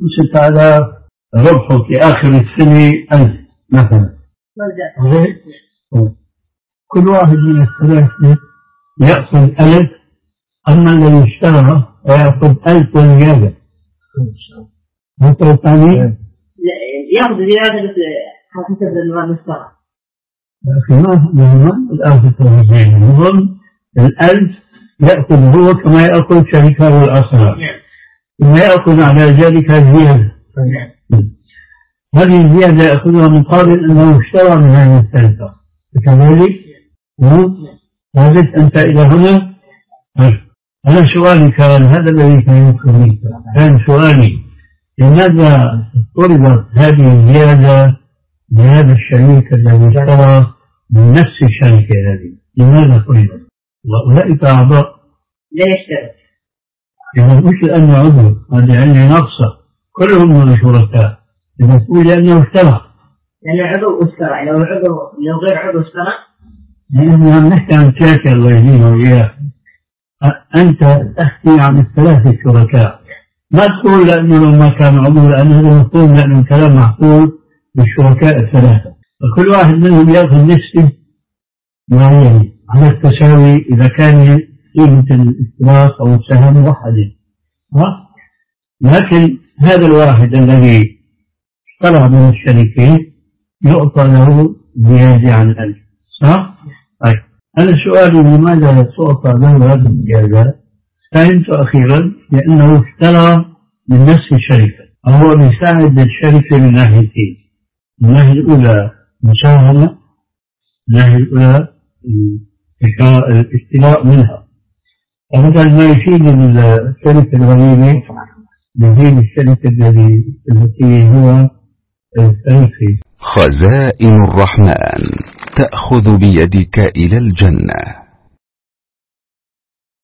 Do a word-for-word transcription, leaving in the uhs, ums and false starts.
وصلت على ربحه في آخر السنة ألف مثلا، كل واحد من الثلاثة يأخذ ألف، أما الذي اشترى يأخذ ألف وزيادة. مثل الثاني يأخذ زيادة بس حسب النظام اشترى. يا أخي ما مهم الألف التوزيع، المهم الألف يأخذ هو كما يأخذ شركة والأصغر، ثم يأخذ على ذلك زيادة. هذه الزيادة يأخذها مقابل أنه اشترى من هذه الشركة، كذلك وجدت أنت إلى هنا. أنا سؤالي كان هذا الذي كان يمكنني، كان سؤالي لماذا طلبت هذه الزيادة بهذا الشريك الذي اشترى من نفس الشركة هذه؟ لماذا طلبت؟ وأولئك أعضاء لا يشترك، يعني مش لأنه عضو، هذه عندي نقصة، كلهم من شركاء، إذا تقول لأنه اشترى لأنه عضو اشترى، لو عضو لو غير عضو اشترى نحن نحكي عن شركة الله يهدينا وإياه. أنت تحكي عن الثلاثة شركاء، ما تقول لأنه لما كان عضو، لأنه يقول لأنه الكلام محصول بالشركاء الثلاثة، فكل واحد منهم يأخذ نسبة معينة على التساوي إذا كان قيمة الاشتراك أو السهم موحدة. لكن هذا الواحد الذي اشترى من الشركة يعطى له زيادة عن ألف، صح؟ طيب أنا سؤالي لماذا تعطى له هذه الزيادة؟ فهمت أخيرا لأنه اشترى من نفس الشركة، هو بيساعد الشركة من ناحيتين، من الناحية الأولى مساهمة، من الناحية الأولى الاستيلاء منها، فبدل ما يفيد الشركة الغريبة يفيد الشركة التي هو الشركة. خزائن الرحمن تأخذ بيدك إلى الجنة.